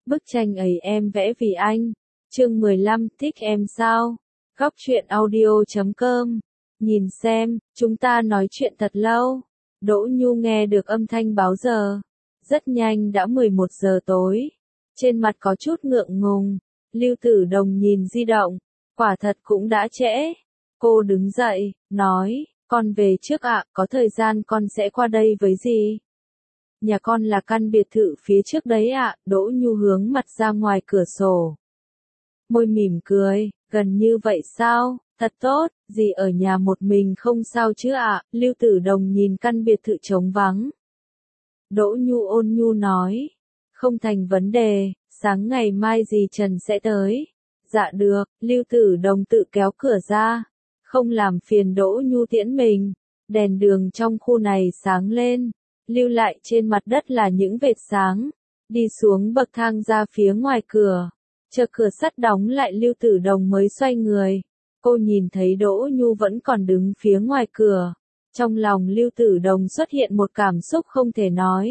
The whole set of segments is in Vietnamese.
Bức tranh ấy em vẽ vì anh. Chương 15, thích em sao? Góc truyện audio.com. Nhìn xem, chúng ta nói chuyện thật lâu. Đỗ Nhu nghe được âm thanh báo giờ. Rất nhanh đã 11 giờ tối. Trên mặt có chút ngượng ngùng. Lưu Tử Đồng nhìn di động. Quả thật cũng đã trễ. Cô đứng dậy, nói, con về trước ạ, có thời gian con sẽ qua đây với dì. Nhà con là căn biệt thự phía trước đấy ạ. Đỗ Nhu hướng mặt ra ngoài cửa sổ. Môi mỉm cười, gần như vậy sao, thật tốt, dì ở nhà một mình không sao chứ ạ. Lưu Tử Đồng nhìn căn biệt thự trống vắng. Đỗ Nhu ôn nhu nói, không thành vấn đề, sáng ngày mai dì Trần sẽ tới. Dạ được, Lưu Tử Đồng tự kéo cửa ra, không làm phiền Đỗ Nhu tiễn mình. Đèn đường trong khu này sáng lên, lưu lại trên mặt đất là những vệt sáng. Đi xuống bậc thang ra phía ngoài cửa. Chờ cửa sắt đóng lại Lưu Tử Đồng mới xoay người. Cô nhìn thấy Đỗ Nhu vẫn còn đứng phía ngoài cửa. Trong lòng Lưu Tử Đồng xuất hiện một cảm xúc không thể nói.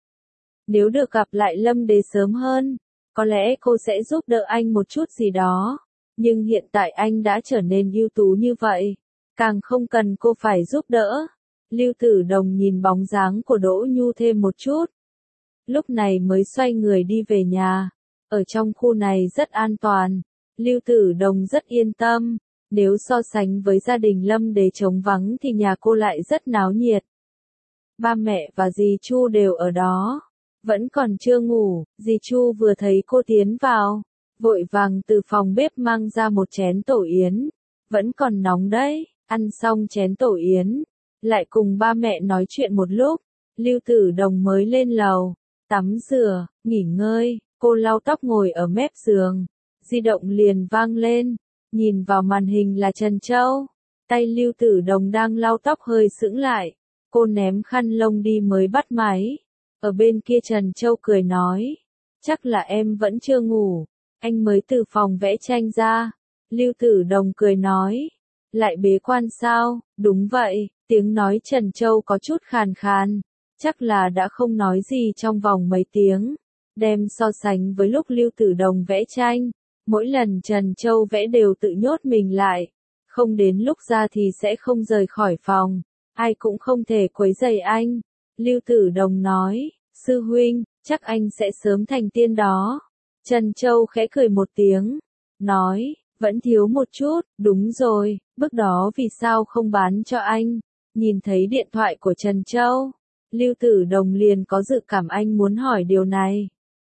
Nếu được gặp lại Lâm Đế sớm hơn, có lẽ cô sẽ giúp đỡ anh một chút gì đó. Nhưng hiện tại anh đã trở nên ưu tú như vậy. Càng không cần cô phải giúp đỡ. Lưu Tử Đồng nhìn bóng dáng của Đỗ Nhu thêm một chút. Lúc này mới xoay người đi về nhà. Ở trong khu này rất an toàn. Lưu Tử Đồng rất yên tâm. Nếu so sánh với gia đình Lâm Đế trống vắng thì nhà cô lại rất náo nhiệt. Ba mẹ và dì Chu đều ở đó. Vẫn còn chưa ngủ, dì Chu vừa thấy cô tiến vào. Vội vàng từ phòng bếp mang ra một chén tổ yến. Vẫn còn nóng đấy, ăn xong chén tổ yến. Lại cùng ba mẹ nói chuyện một lúc. Lưu Tử Đồng mới lên lầu. Tắm rửa, nghỉ ngơi. Cô lau tóc ngồi ở mép giường. Di động liền vang lên. Nhìn vào màn hình là Trần Châu. Tay Lưu Tử Đồng đang lau tóc hơi sững lại. Cô ném khăn lông đi mới bắt máy. Ở bên kia Trần Châu cười nói. Chắc là em vẫn chưa ngủ. Anh mới từ phòng vẽ tranh ra. Lưu Tử Đồng cười nói. Lại bế quan sao? Đúng vậy. Tiếng nói Trần Châu có chút khàn khàn. Chắc là đã không nói gì trong vòng mấy tiếng. Đem so sánh với lúc Lưu Tử Đồng vẽ tranh, mỗi lần Trần Châu vẽ đều tự nhốt mình lại, không đến lúc ra thì sẽ không rời khỏi phòng, ai cũng không thể quấy rầy anh. Lưu Tử Đồng nói, sư huynh, chắc anh sẽ sớm thành tiên đó. Trần Châu khẽ cười một tiếng, nói, vẫn thiếu một chút, đúng rồi, bước đó vì sao không bán cho anh. Nhìn thấy điện thoại của Trần Châu, Lưu Tử Đồng liền có dự cảm anh muốn hỏi điều này.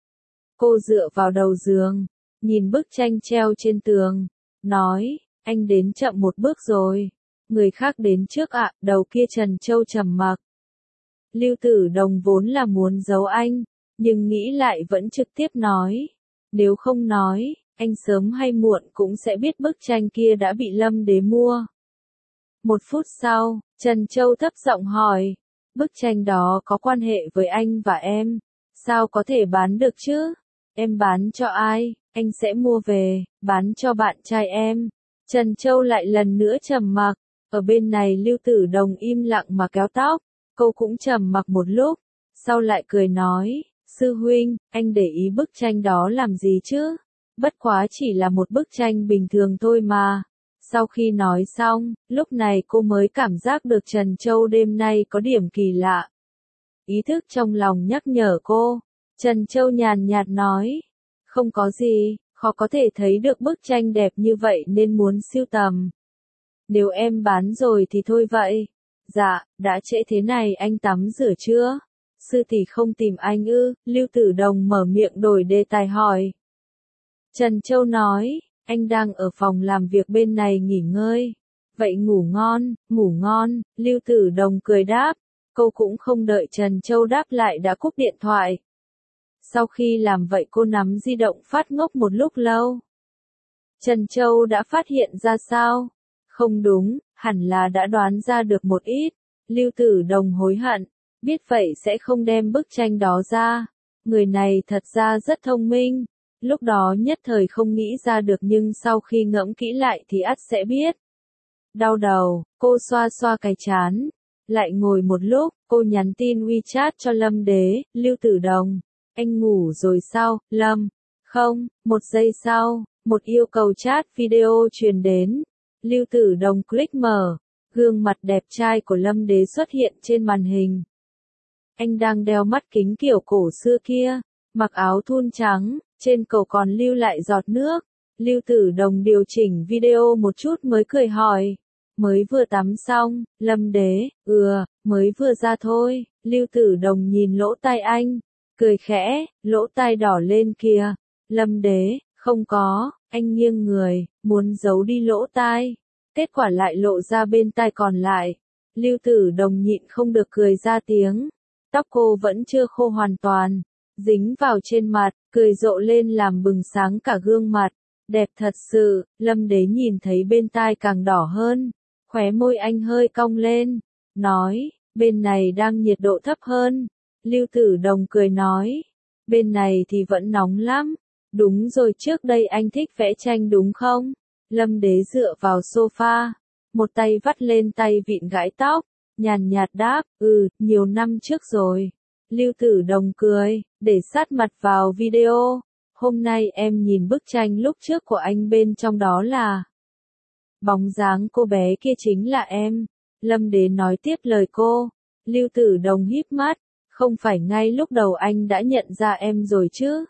Cô dựa vào đầu giường, nhìn bức tranh treo trên tường, nói, anh đến chậm một bước rồi. Người khác đến trước ạ. Đầu kia Trần Châu trầm mặc. Lưu Tử Đồng vốn là muốn giấu anh, nhưng nghĩ lại vẫn trực tiếp nói. Nếu không nói, anh sớm hay muộn cũng sẽ biết bức tranh kia đã bị Lâm Đế mua. Một phút sau, Trần Châu thấp giọng hỏi, bức tranh đó có quan hệ với anh và em, sao có thể bán được chứ? Em bán cho ai, anh sẽ mua về, bán cho bạn trai em. Trần Châu lại lần nữa trầm mặc, ở bên này Lưu Tử Đồng im lặng mà kéo tóc, cô cũng trầm mặc một lúc, sau lại cười nói, sư huynh, anh để ý bức tranh đó làm gì chứ? Bất quá chỉ là một bức tranh bình thường thôi mà. Sau khi nói xong, lúc này cô mới cảm giác được Trần Châu đêm nay có điểm kỳ lạ. Ý thức trong lòng nhắc nhở cô. Trần Châu nhàn nhạt nói, không có gì, khó có thể thấy được bức tranh đẹp như vậy nên muốn sưu tầm. Nếu em bán rồi thì thôi vậy. Dạ, đã trễ thế này anh tắm rửa chưa? Sư tỷ không tìm anh ư? Lưu Tử Đồng mở miệng đổi đề tài hỏi. Trần Châu nói, anh đang ở phòng làm việc bên này nghỉ ngơi. Vậy ngủ ngon, ngủ ngon. Lưu Tử Đồng cười đáp. Cô cũng không đợi Trần Châu đáp lại đã cúp điện thoại. Sau khi làm vậy cô nắm di động phát ngốc một lúc lâu. Trần Châu đã phát hiện ra sao? Không đúng, hẳn là đã đoán ra được một ít. Lưu Tử Đồng hối hận, biết vậy sẽ không đem bức tranh đó ra. Người này thật ra rất thông minh. Lúc đó nhất thời không nghĩ ra được nhưng sau khi ngẫm kỹ lại thì ắt sẽ biết. Đau đầu, cô xoa xoa cái trán. Lại ngồi một lúc, cô nhắn tin WeChat cho Lâm Đế, Lưu Tử Đồng. Anh ngủ rồi sao, Lâm? Không, một giây sau, một yêu cầu chat video truyền đến. Lưu Tử Đồng click mở, gương mặt đẹp trai của Lâm Đế xuất hiện trên màn hình. Anh đang đeo mắt kính kiểu cổ xưa kia, mặc áo thun trắng, trên cổ còn lưu lại giọt nước. Lưu Tử Đồng điều chỉnh video một chút mới cười hỏi. Mới vừa tắm xong, Lâm Đế, mới vừa ra thôi. Lưu Tử Đồng nhìn lỗ tai anh, cười khẽ, lỗ tai đỏ lên kìa. Lâm Đế, không có, anh nghiêng người, muốn giấu đi lỗ tai. Kết quả lại lộ ra bên tai còn lại. Lưu Tử Đồng nhịn không được cười ra tiếng. Tóc cô vẫn chưa khô hoàn toàn, dính vào trên mặt, cười rộ lên làm bừng sáng cả gương mặt. Đẹp thật sự, Lâm Đế nhìn thấy bên tai càng đỏ hơn. Khóe môi anh hơi cong lên, nói, bên này đang nhiệt độ thấp hơn. Lưu Tử Đồng cười nói, bên này thì vẫn nóng lắm. Đúng rồi, trước đây anh thích vẽ tranh đúng không? Lâm Đế dựa vào sofa, một tay vắt lên tay vịn gãi tóc, nhàn nhạt đáp, nhiều năm trước rồi. Lưu Tử Đồng cười, để sát mặt vào video. Hôm nay em nhìn bức tranh lúc trước của anh, bên trong đó là bóng dáng cô bé kia chính là em. Lâm Đế nói tiếp lời cô. Lưu Tử Đồng híp mắt, không phải ngay lúc đầu anh đã nhận ra em rồi chứ?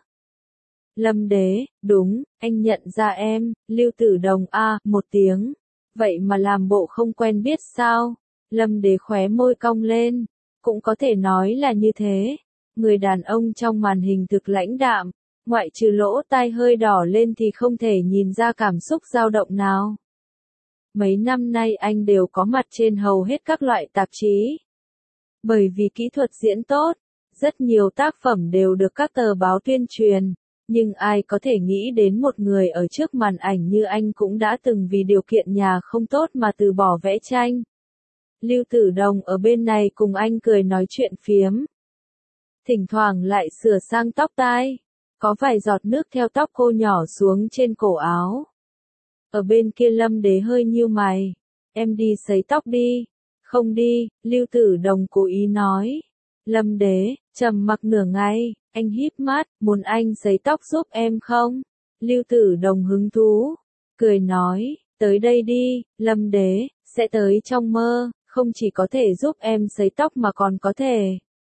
Lâm Đế, đúng, anh nhận ra em. Lưu Tử Đồng một tiếng. Vậy mà làm bộ không quen biết sao? Lâm Đế khóe môi cong lên. Cũng có thể nói là như thế. Người đàn ông trong màn hình thực lãnh đạm, ngoại trừ lỗ tai hơi đỏ lên thì không thể nhìn ra cảm xúc dao động nào. Mấy năm nay anh đều có mặt trên hầu hết các loại tạp chí. Bởi vì kỹ thuật diễn tốt, rất nhiều tác phẩm đều được các tờ báo tuyên truyền. Nhưng ai có thể nghĩ đến một người ở trước màn ảnh như anh cũng đã từng vì điều kiện nhà không tốt mà từ bỏ vẽ tranh. Lưu Tử Đồng ở bên này cùng anh cười nói chuyện phiếm. Thỉnh thoảng lại sửa sang tóc tai. Có vài giọt nước theo tóc cô nhỏ xuống trên cổ áo. Ở bên kia Lâm Đế hơi nhíu mày. Em đi sấy tóc đi. Không đi, Lưu Tử Đồng cố ý nói. Lâm Đế, trầm mặc nửa ngày, anh híp mắt, muốn anh sấy tóc giúp em không? Lưu Tử Đồng hứng thú, cười nói, tới đây đi, Lâm Đế, sẽ tới trong mơ, không chỉ có thể giúp em sấy tóc mà còn có thể.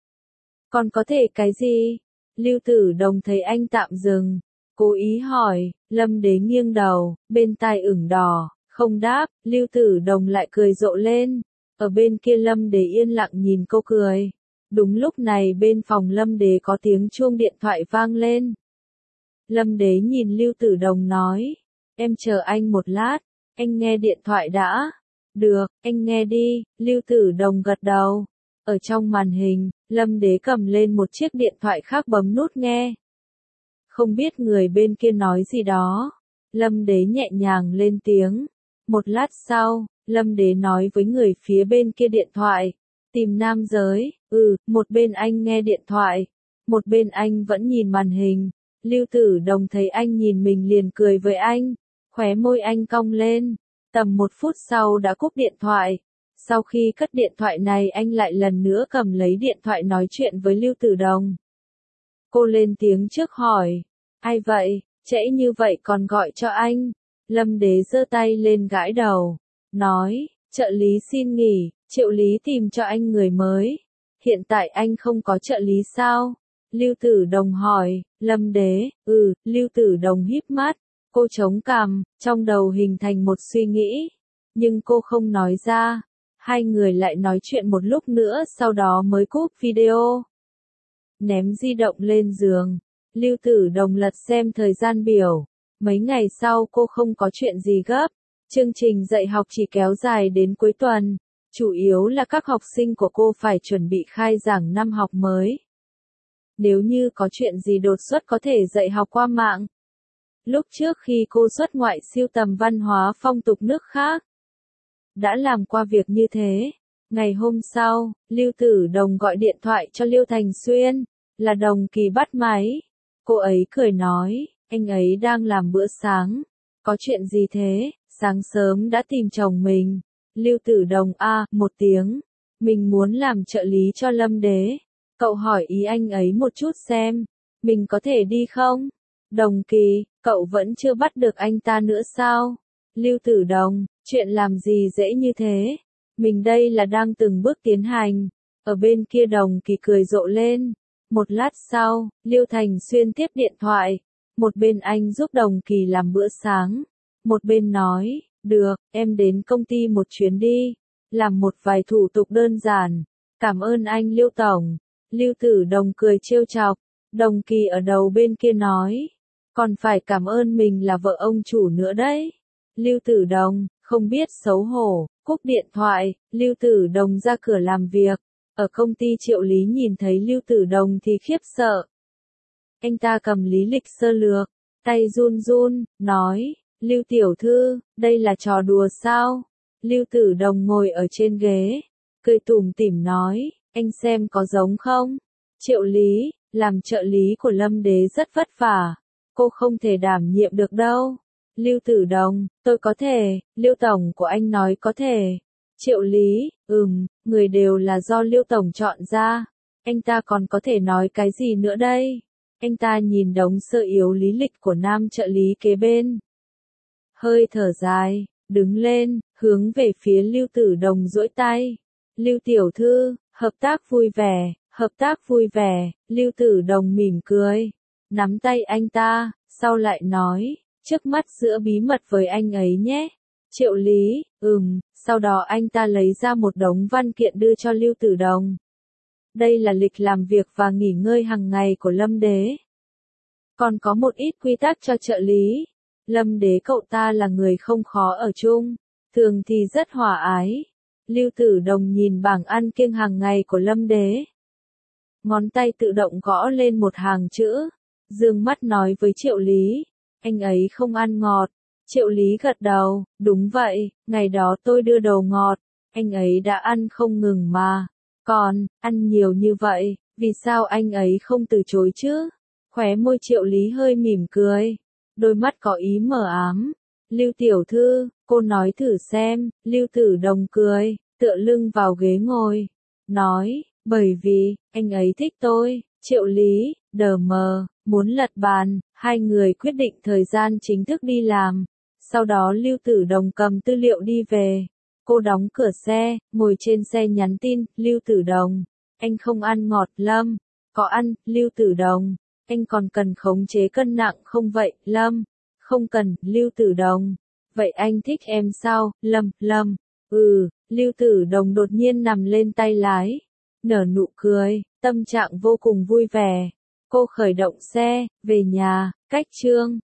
Còn có thể cái gì? Lưu Tử Đồng thấy anh tạm dừng, cố ý hỏi. Lâm Đế nghiêng đầu, bên tai ửng đỏ, không đáp. Lưu Tử Đồng lại cười rộ lên. Ở bên kia Lâm Đế yên lặng nhìn cô cười. Đúng lúc này bên phòng Lâm Đế có tiếng chuông điện thoại vang lên. Lâm Đế nhìn Lưu Tử Đồng nói, em chờ anh một lát, anh nghe điện thoại đã. Được, anh nghe đi. Lưu Tử Đồng gật đầu. Ở trong màn hình, Lâm Đế cầm lên một chiếc điện thoại khác bấm nút nghe. Không biết người bên kia nói gì đó. Lâm Đế nhẹ nhàng lên tiếng. Một lát sau, Lâm Đế nói với người phía bên kia điện thoại. Tìm nam giới. Một bên anh nghe điện thoại. Một bên anh vẫn nhìn màn hình. Lưu Tử Đồng thấy anh nhìn mình liền cười với anh. Khóe môi anh cong lên. Tầm 1 phút sau đã cúp điện thoại. Sau khi cất điện thoại này anh lại lần nữa cầm lấy điện thoại nói chuyện với Lưu Tử Đồng. Cô lên tiếng trước hỏi. Ai vậy, trễ như vậy còn gọi cho anh? Lâm Đế giơ tay lên gãi đầu. Nói, trợ lý xin nghỉ, Triệu Lý tìm cho anh người mới. Hiện tại anh không có trợ lý sao? Lưu Tử Đồng hỏi. Lâm Đế, Lưu Tử Đồng híp mắt. Cô chống cằm, trong đầu hình thành một suy nghĩ. Nhưng cô không nói ra. Hai người lại nói chuyện một lúc nữa sau đó mới cúp video. Ném di động lên giường. Lưu Tử Đồng lật xem thời gian biểu. Mấy ngày sau cô không có chuyện gì gấp. Chương trình dạy học chỉ kéo dài đến cuối tuần. Chủ yếu là các học sinh của cô phải chuẩn bị khai giảng năm học mới. Nếu như có chuyện gì đột xuất có thể dạy học qua mạng. Lúc trước khi cô xuất ngoại sưu tầm văn hóa phong tục nước khác, đã làm qua việc như thế. Ngày hôm sau, Lưu Tử Đồng gọi điện thoại cho Lưu Thành Xuyên, là đồng kỳ bắt máy. Cô ấy cười nói, anh ấy đang làm bữa sáng. Có chuyện gì thế? Sáng sớm đã tìm chồng mình. Lưu Tử Đồng một tiếng. Mình muốn làm trợ lý cho Lâm Đế. Cậu hỏi ý anh ấy một chút xem. Mình có thể đi không? Đồng Kỳ, cậu vẫn chưa bắt được anh ta nữa sao? Lưu Tử Đồng, chuyện làm gì dễ như thế? Mình đây là đang từng bước tiến hành. Ở bên kia Đồng Kỳ cười rộ lên. Một lát sau, Lưu Thành Xuyên tiếp điện thoại. Một bên anh giúp Đồng Kỳ làm bữa sáng. Một bên nói, được, em đến công ty một chuyến đi. Làm một vài thủ tục đơn giản. Cảm ơn anh Lưu Tổng. Lưu Tử Đồng cười trêu chọc. Đồng Kỳ ở đầu bên kia nói. Còn phải cảm ơn mình là vợ ông chủ nữa đấy. Lưu Tử Đồng, không biết xấu hổ, cúp điện thoại, Lưu Tử Đồng ra cửa làm việc. Ở công ty Triệu Lý nhìn thấy Lưu Tử Đồng thì khiếp sợ. Anh ta cầm lý lịch sơ lược, tay run run, nói, Lưu tiểu thư, đây là trò đùa sao? Lưu Tử Đồng ngồi ở trên ghế, cười tủm tỉm nói, anh xem có giống không? Triệu Lý, làm trợ lý của Lâm Đế rất vất vả, cô không thể đảm nhiệm được đâu. Lưu Tử Đồng, tôi có thể, Lưu Tổng của anh nói có thể. Triệu Lý, người đều là do Lưu Tổng chọn ra. Anh ta còn có thể nói cái gì nữa đây? Anh ta nhìn đống sơ yếu lý lịch của nam trợ lý kế bên. Hơi thở dài, đứng lên, hướng về phía Lưu Tử Đồng duỗi tay. Lưu tiểu thư, hợp tác vui vẻ, Lưu Tử Đồng mỉm cười. Nắm tay anh ta, sau lại nói, trước mắt giữ bí mật với anh ấy nhé. Triệu Lý, sau đó anh ta lấy ra một đống văn kiện đưa cho Lưu Tử Đồng. Đây là lịch làm việc và nghỉ ngơi hàng ngày của Lâm Đế. Còn có một ít quy tắc cho trợ lý. Lâm Đế cậu ta là người không khó ở chung, thường thì rất hòa ái. Lưu Tử Đồng nhìn bảng ăn kiêng hàng ngày của Lâm Đế. Ngón tay tự động gõ lên một hàng chữ. Dương mắt nói với Triệu Lý, anh ấy không ăn ngọt. Triệu Lý gật đầu, đúng vậy, ngày đó tôi đưa đồ ngọt, anh ấy đã ăn không ngừng mà. Còn, ăn nhiều như vậy, vì sao anh ấy không từ chối chứ? Khóe môi Triệu Lý hơi mỉm cười, đôi mắt có ý mờ ám. Lưu tiểu thư, cô nói thử xem, Lưu Tử Đồng cười, tựa lưng vào ghế ngồi, nói, bởi vì, anh ấy thích tôi. Triệu Lý, đờ mờ, muốn lật bàn, hai người quyết định thời gian chính thức đi làm. Sau đó Lưu Tử Đồng cầm tư liệu đi về. Cô đóng cửa xe, ngồi trên xe nhắn tin, Lưu Tử Đồng, anh không ăn ngọt Lâm. Có ăn, Lưu Tử Đồng, anh còn cần khống chế cân nặng không vậy, Lâm? Không cần, Lưu Tử Đồng. Vậy anh thích em sao, Lâm? Lưu Tử Đồng đột nhiên nằm lên tay lái, nở nụ cười, tâm trạng vô cùng vui vẻ. Cô khởi động xe, về nhà, cách Trương